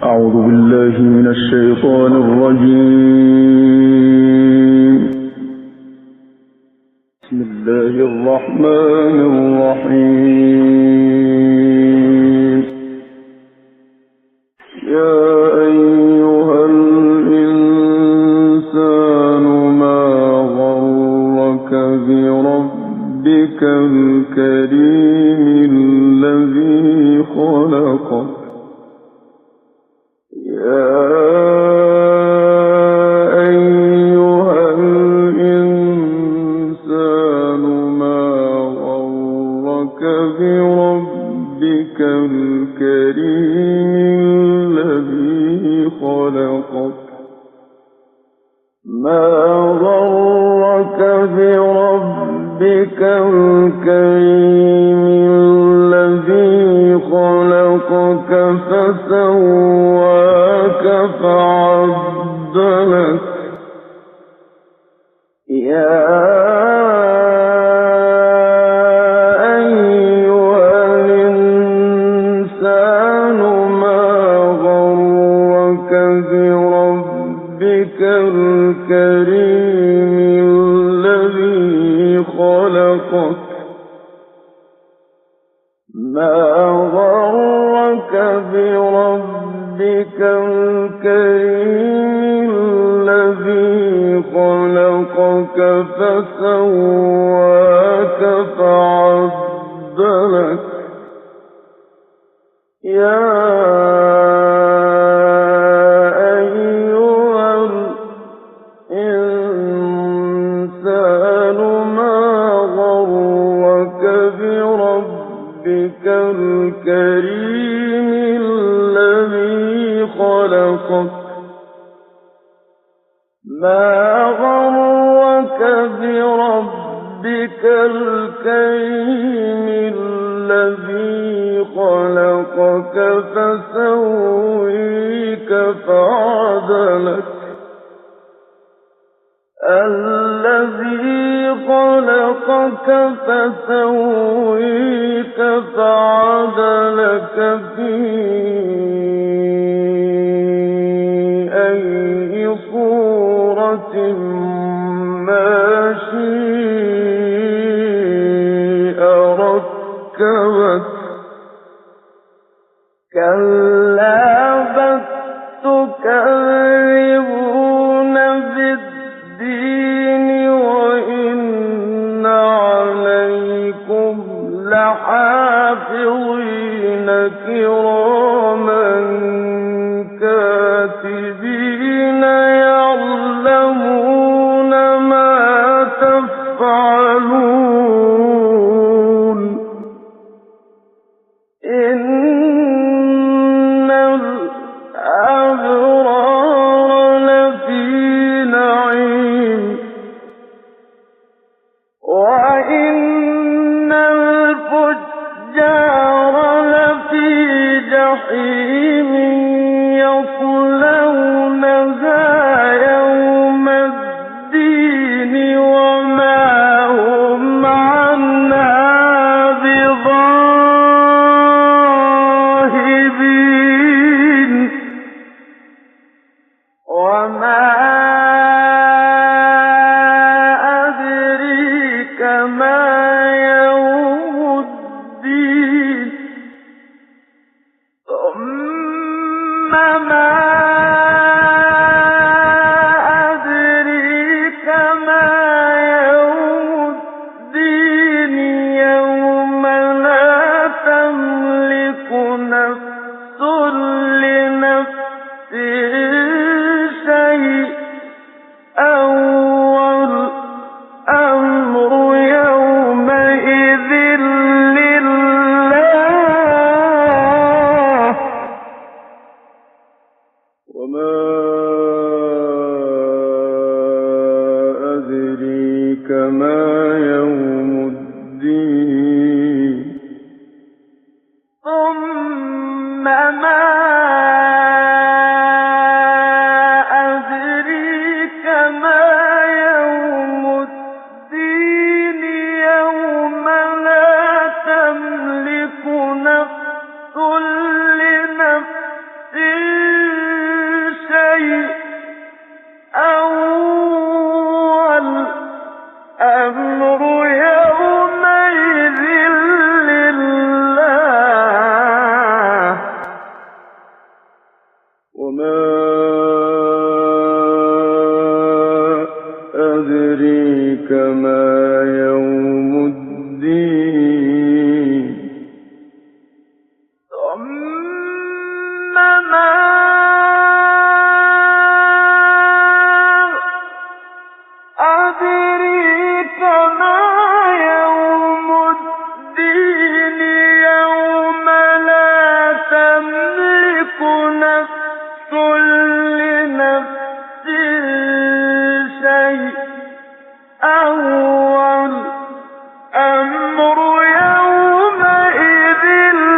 أعوذ بالله من الشيطان الرجيم. بسم الله الرحمن الرحيم. يا أيها الإنسان ما غرك بربك الكريم الذي خلقك. يا أيها الإنسان ما غرك بربك الكريم الذي خلقك. ما غرك بربك الكريم الذي خلقك فسواك فعدلك. يا أيها الإنسان ما غرك بربك الكريم الذي خلقك. ما غرك بربك الكريم الذي خلقك فسواك فعدلك. يا أيها الإنسان ما غرك بربك الكريم الذي خلقك. ما غرك بربك الكريم الذي خلقك فسويك فعدلك. الذي خلقك فسويك فعدلك في أي صورة ما شاء ركبك. كلا بل تكذبون بالدين وإن عليكم لحافظين كراما كاتبين يعلمون ما تفعلون. إن الأبرار لفي نعيم وإن الفجار لفي جحيم يصلونها يوم الدين وما هم عنها بغائبين. وما أدريك ما يوم الدين. ثم ما أدريك ما يوم الدين. يوم لا تملك نفس لنفس شيئا والأمر يومئذ لله. وما أدريك ما يوم الدين. ثم ما أدريك ما يوم الدين. يوم لا تملك نفس لنفس وما أدريك ما يوم الدين ثم ما أدريك ما يوم الدين يوم لا تملك نفس لنفس شيئا والأمر يومئذ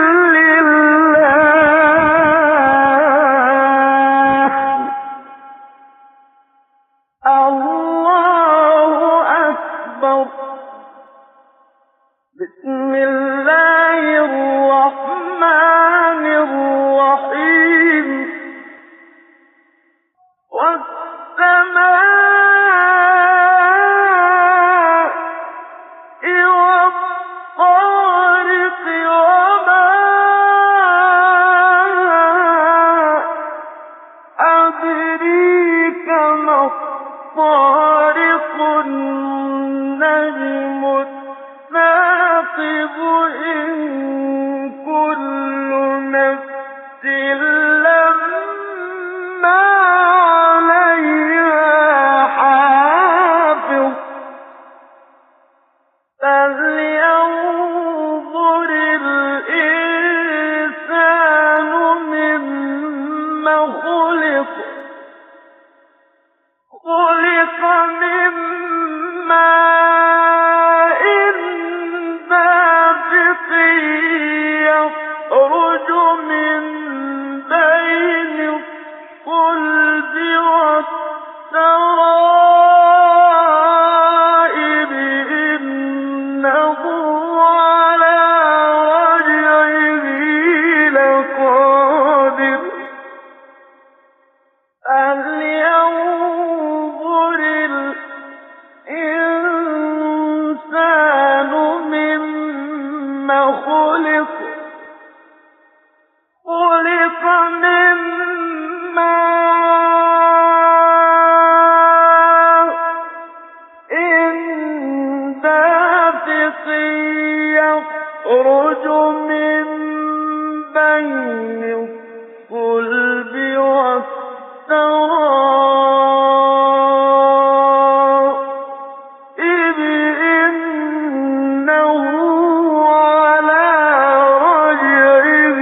لله الله أكبر بسم الله الرحمن الرحيم والسماء والطارق وما أدريك ما الطارق النجم الثاقب إن كل نفس لما عليها حافظ فلينظر الإنسان مما خلق من ماء دافق يخرج من بين الصلب والترائب إنه على رجعه لقادر فلينظر الإنسان مما خلق من ماء دافق يخرج من بين الصلب والترائب إنه على رجعه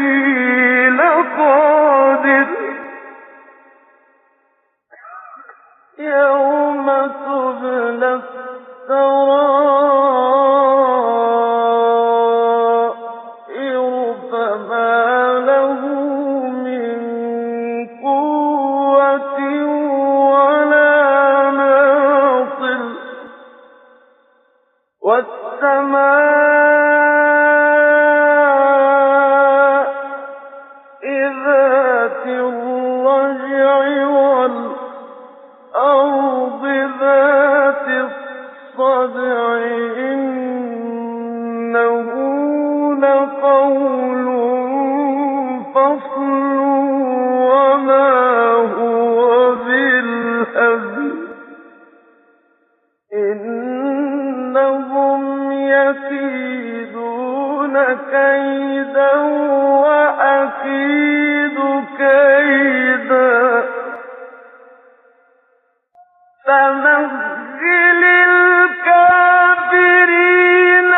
لقادر يوم تبلى السرائر فما له من قوة ولا ناصر والسماء ذات الرجع والأرض ذات الصدع إنه لقول فصل وما هو بالهزل إنهم يكيدون كيدا وأكيد كيدا فمهل الكافرين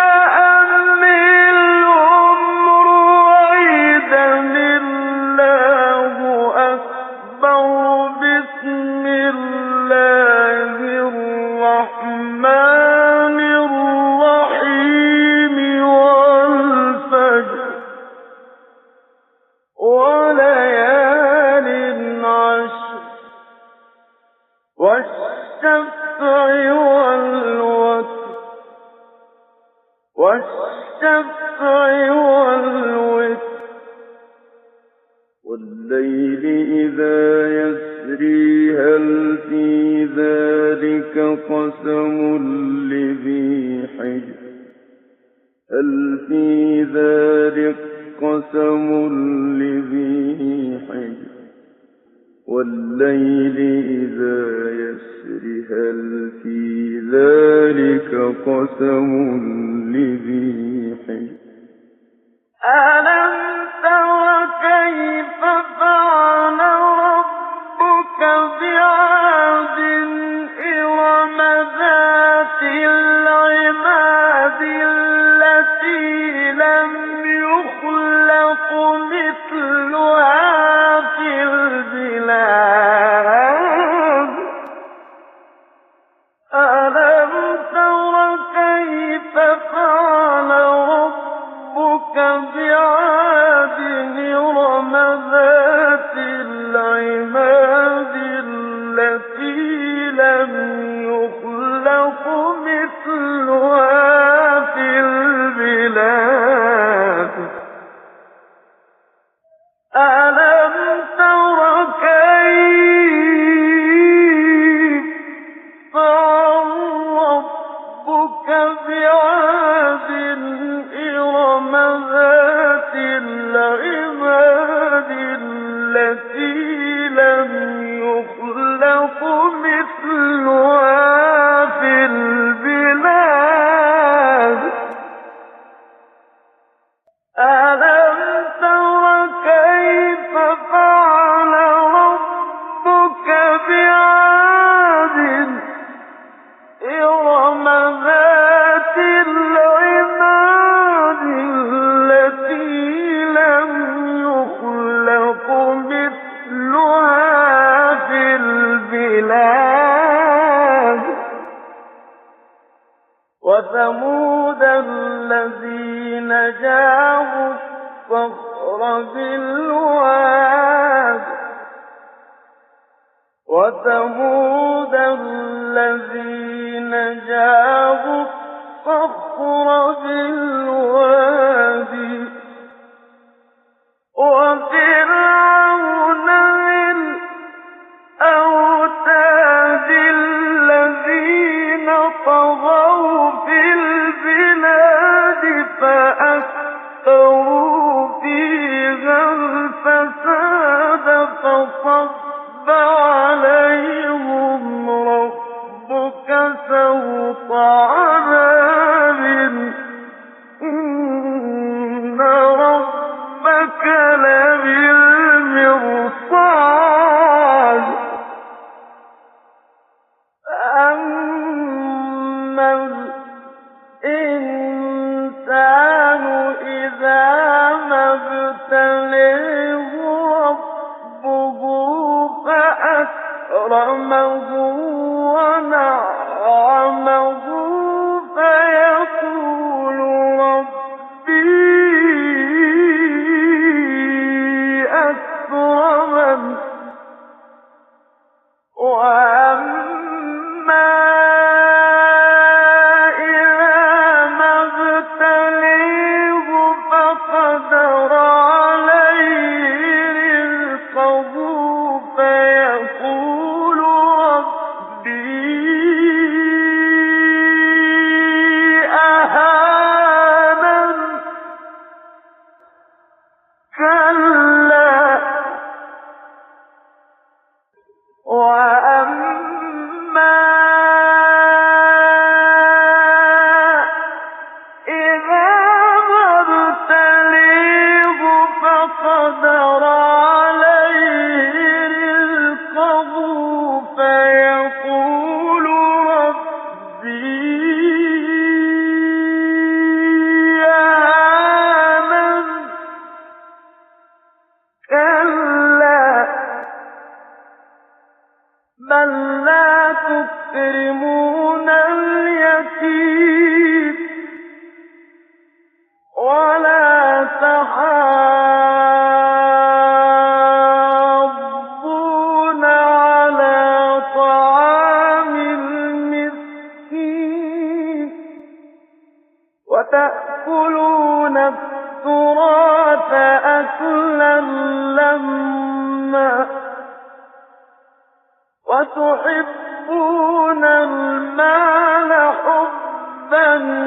أمهلهم رويدا الله أكبر بسم الله الرحمن الرحيم والفجر وليال عشر والشفع والوتر والليل إذا يسري هل في ذلك قسم لذي حجر هل في ذلك قسم لذي حجر والليل إذا يسر هل في ذلك قسم لذي حجر ألم تر كيف فعل ربك بعاد إرم ذات العماد التي لم يخلق مثلها في البلاد ألم تر كيف فعل ربك بعاد إرم ذات العماد التي لم يخلق مثلها في البلاد ألم تر كيف فعل ربك بعاد إرم ذات العماد التي لم يخلق مثلها في البلاد ألم تر كيف فعل ربك بعاد إرم ذات العماد التي لم يخلق مثلها في البلاد وثمود الذين جابوا الصخر بالواد وثمود الذين جابوا الصخر بالوادي وفرعون ذي الأوتاد الذين طغوا في البلاد فأكثروا فيها الفساد فصب عليهم ربك سوط عذاب إن ربك لبالمرصاد فأما الإنسان إذا ما ابتليه ربه فأكرمه ونعمه فيقول ربي أكرمن وأما إذا ما ابتليه فقدر عليه رزقه فيقول ربي أهانن كلا وأما إذا ما ابتليه فقدر عليه رزقه فيقول ربي أهانن كلا بل لا تكرمون اليتيم ولا تحاضون على طعام المسكين وتأكلون التراث أكلا لما وتحبون المال حبا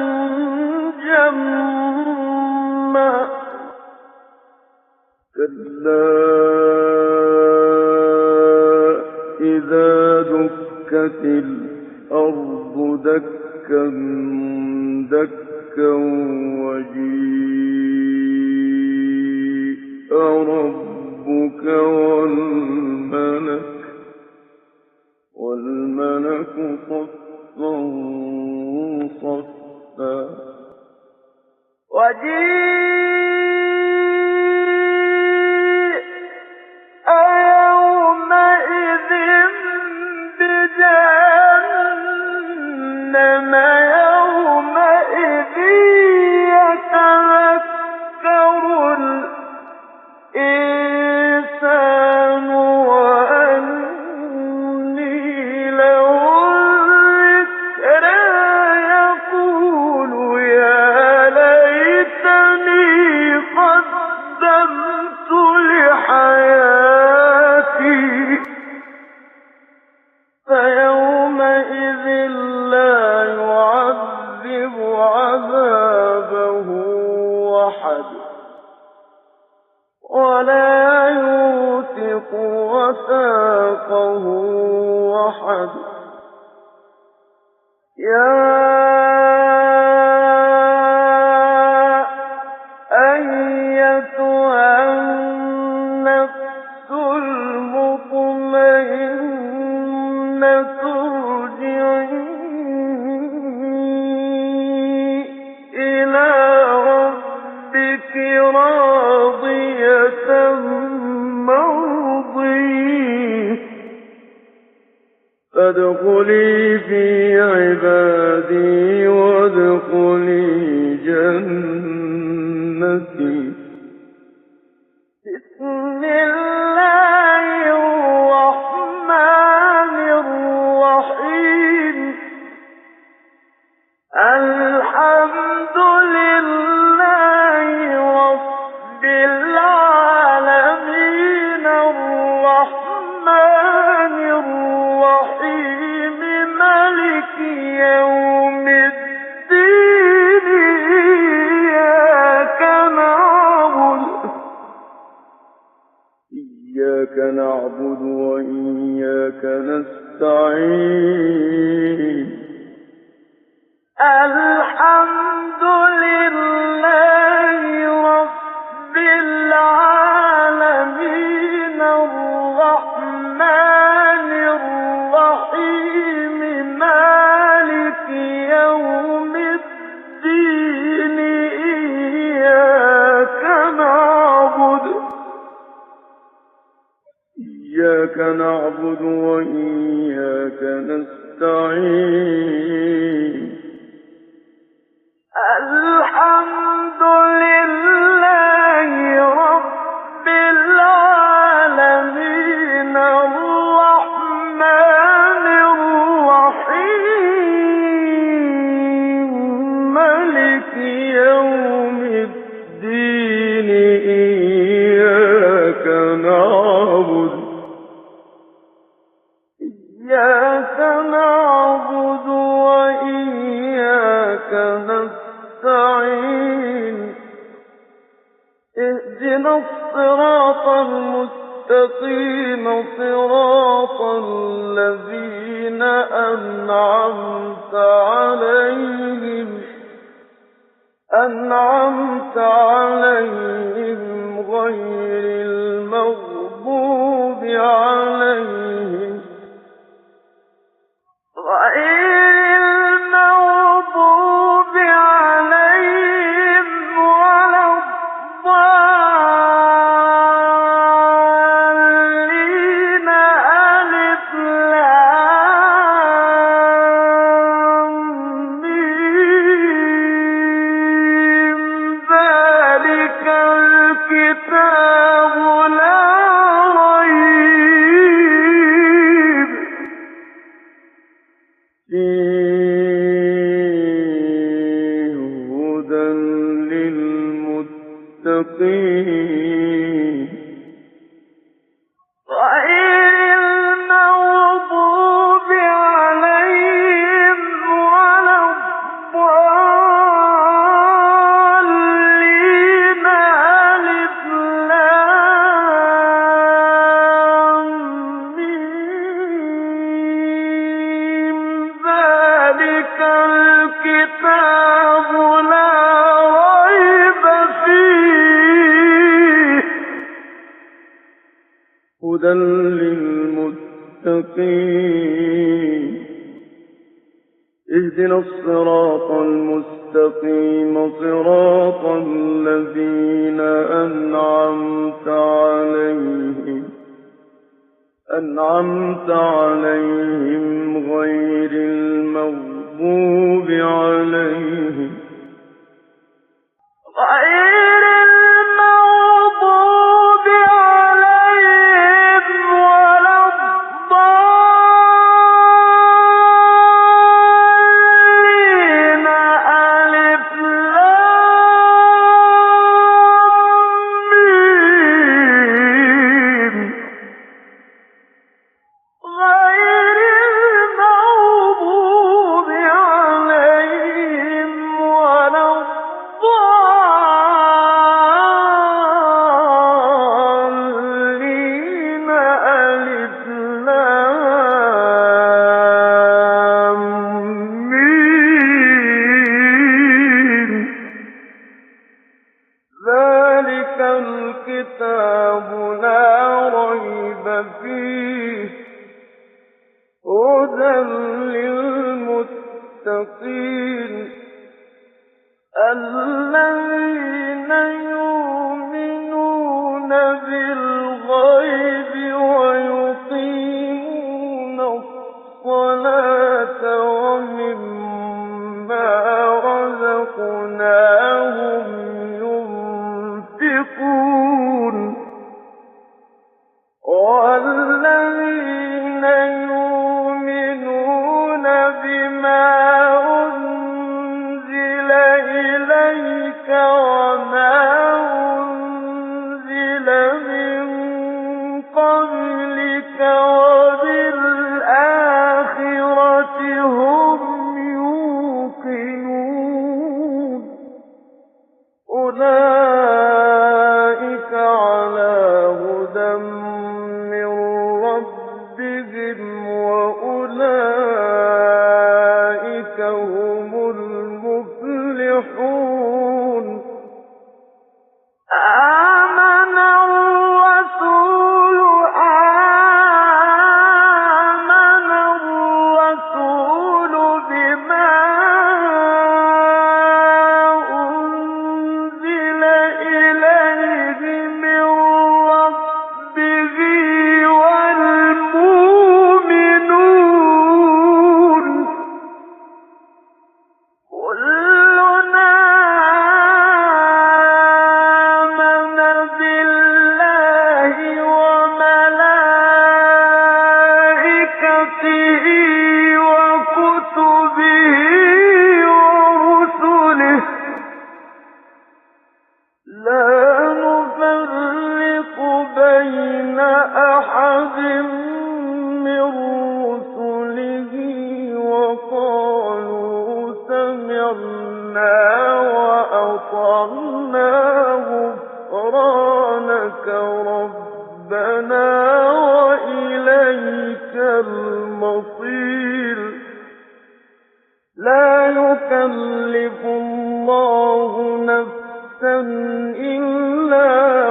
جما كلا وأزلفت الأرض دكا دكا وجيء ربك والملك صفا صفا وجيء يومئذ بجهنم يومئذ يتذكر الإنسان وأني له الذكرى يقول يا ليتني قدمت لحياتي فيومئذ لا يعذب عذابه أحد ولا يوثق وثاقه أحد يا أيتها النفس المطمئنة ارجعي إلى ربك راضية مرضية فادخلي في عبادي وادخلي جنتي بسم الله الرحمن الرحيم الحمد لله رب العالمين الرحمن الرحيم مالك يوم الدين إياك نعبد وإياك نستعين الحمد لله رب العالمين الرحمن الرحيم مالك يوم الدين إياك نعبد وإياك نستعين الحمد لله رب العالمين الرحمن الرحيم مالك يوم الدين إياك نعبد وإياك نستعين اهدنا الصراط المستقيم صراط الذين أنعمت عليهم غير المغضوب عليهم ولا الضالين ألف لام ميم ذلك الكتاب لا ريب هدى للمتقين اهدنا الصراط المستقيم صراط الذين أنعمت عليهم غير المغضوب عليهم ولا الضالين. ألف لام ميم. غير المغضوب عليهم ولا الضالين. ألف لام ميم. ذلك الكتاب لا ريب فيه هدى للمتقين الذين يؤمنون بالغيب ويقيمون الصلاة ومما رزقناهم ينفقون والذين يؤمنون بما أنزل إليك وما أنزل من قبلك وبالآخرة هم يوقنون أولئك على هدى من ربهم وأولئك هم المفلحون آمن الرسول بما أنزل إليه من ربه والمؤمنون كلنا آمن بالله وملائكته وكتبه ورسله لا نفرق بين أحد من رسله وقالوا سمعنا وأطعنا غفرانك ربنا وإليك المصير لا يكلف الله نفسا إلا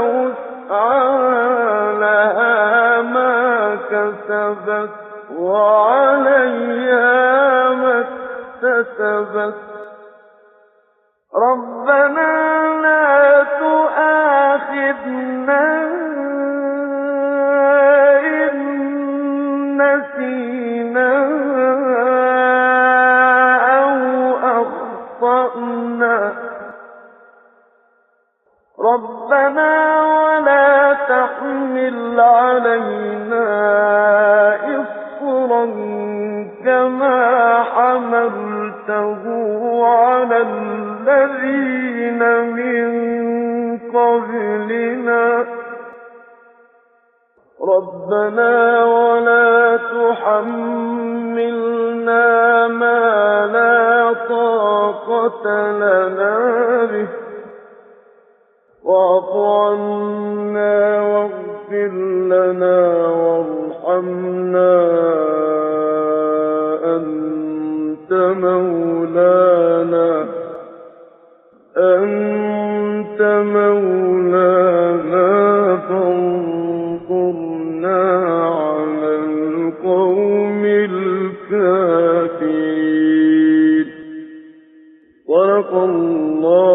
وسعها لها ما كسبت وعليها ما اكتسبت ربنا لا تؤاخذنا إن نسينا أو أخطأنا ربنا ولا تحمل علينا إصرا كما حملته على الذين من قبلنا ربنا ولا تحملنا ما لا طاقة لنا به واعف عنا واغفر لنا وارحمنا أنت مولانا فانصرنا الكافرين. صدق الله